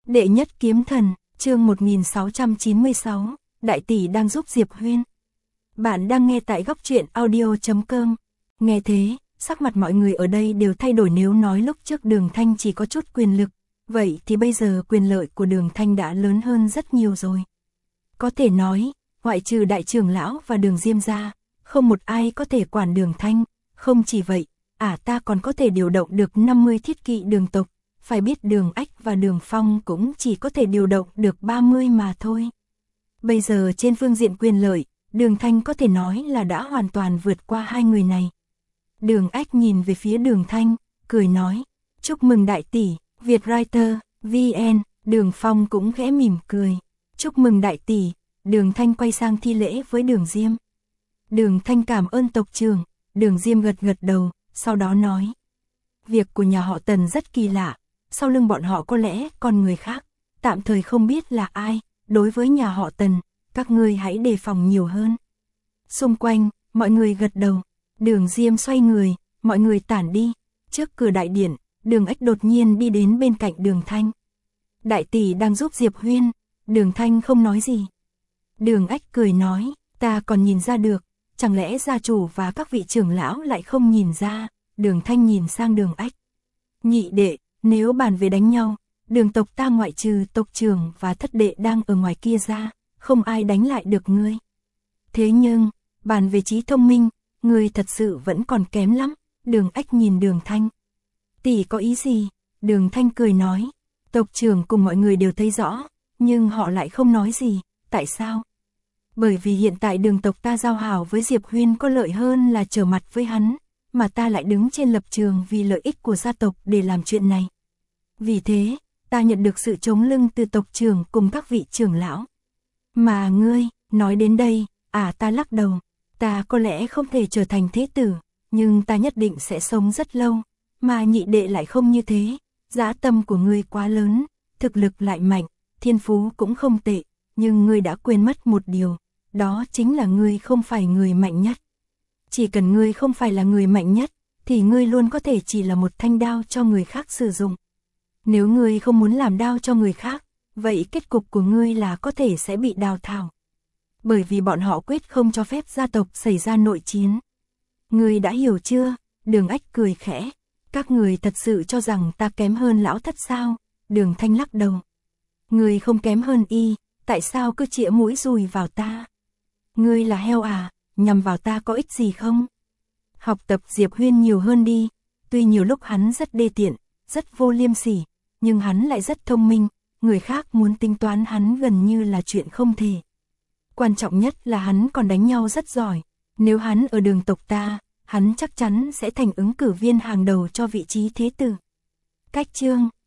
Đệ nhất kiếm thần, chương 1696, đại tỷ đang giúp Diệp Huyên. Bạn đang nghe tại góc truyện audio.com. Nghe thế, sắc mặt mọi người ở đây đều thay đổi. Nếu nói lúc trước Đường Thanh chỉ có chút quyền lực, vậy thì bây giờ quyền lợi của Đường Thanh đã lớn hơn rất nhiều rồi. Có thể nói, ngoại trừ đại trưởng lão và Đường Diêm ra, không một ai có thể quản Đường Thanh. Không chỉ vậy, ta còn có thể điều động được 50 thiết kỵ Đường tộc. Phải biết Đường Ách và Đường Phong cũng chỉ có thể điều động được 30 mà thôi. Bây giờ trên phương diện quyền lợi, Đường Thanh có thể nói là đã hoàn toàn vượt qua hai người này. Đường Ách nhìn về phía Đường Thanh, cười nói, chúc mừng đại tỷ, Vietwriter, VN, Đường Phong cũng khẽ mỉm cười, chúc mừng đại tỷ. Đường Thanh quay sang thi lễ với Đường Diêm. Đường Thanh cảm ơn tộc trưởng. Đường Diêm gật gật đầu, sau đó nói, việc của nhà họ Tần rất kỳ lạ, sau lưng bọn họ có lẽ còn người khác, tạm thời không biết là ai. Đối với nhà họ Tần, các ngươi hãy đề phòng nhiều hơn. Xung quanh, mọi người gật đầu. Đường Diêm xoay người, mọi người tản đi. Trước cửa đại điện, Đường Ách đột nhiên đi đến bên cạnh Đường Thanh. Đại tỷ đang giúp Diệp Huyên. Đường Thanh không nói gì. Đường Ách cười nói, ta còn nhìn ra được, chẳng lẽ gia chủ và các vị trưởng lão lại không nhìn ra. Đường Thanh nhìn sang Đường Ách. Nhị đệ, nếu bàn về đánh nhau, Đường tộc ta ngoại trừ tộc trưởng và thất đệ đang ở ngoài kia ra, không ai đánh lại được ngươi. Thế nhưng, bàn về trí thông minh, ngươi thật sự vẫn còn kém lắm. Đường Ách nhìn Đường Thanh. Tỷ có ý gì? Đường Thanh cười nói, tộc trưởng cùng mọi người đều thấy rõ, nhưng họ lại không nói gì. Tại sao? Bởi vì hiện tại Đường tộc ta giao hảo với Diệp Huyên có lợi hơn là trở mặt với hắn, mà ta lại đứng trên lập trường vì lợi ích của gia tộc để làm chuyện này. Vì thế, ta nhận được sự chống lưng từ tộc trưởng cùng các vị trưởng lão. Mà ngươi, nói đến đây, ta lắc đầu, ta có lẽ không thể trở thành thế tử, nhưng ta nhất định sẽ sống rất lâu, mà nhị đệ lại không như thế, dã tâm của ngươi quá lớn, thực lực lại mạnh, thiên phú cũng không tệ, nhưng ngươi đã quên mất một điều, đó chính là ngươi không phải người mạnh nhất. Chỉ cần ngươi không phải là người mạnh nhất, thì ngươi luôn có thể chỉ là một thanh đao cho người khác sử dụng. Nếu ngươi không muốn làm đao cho người khác, vậy kết cục của ngươi là có thể sẽ bị đào thải. Bởi vì bọn họ quyết không cho phép gia tộc xảy ra nội chiến. Ngươi đã hiểu chưa? Đường Ách cười khẽ. Các người thật sự cho rằng ta kém hơn lão thất sao? Đường Thanh lắc đầu. Ngươi không kém hơn y, tại sao cứ chĩa mũi dùi vào ta? Ngươi là heo à, nhằm vào ta có ích gì không? Học tập Diệp Huyên nhiều hơn đi, tuy nhiều lúc hắn rất đê tiện, rất vô liêm sỉ, nhưng hắn lại rất thông minh, người khác muốn tính toán hắn gần như là chuyện không thể. Quan trọng nhất là hắn còn đánh nhau rất giỏi, nếu hắn ở Đường tộc ta, hắn chắc chắn sẽ thành ứng cử viên hàng đầu cho vị trí thế tử. Cách chương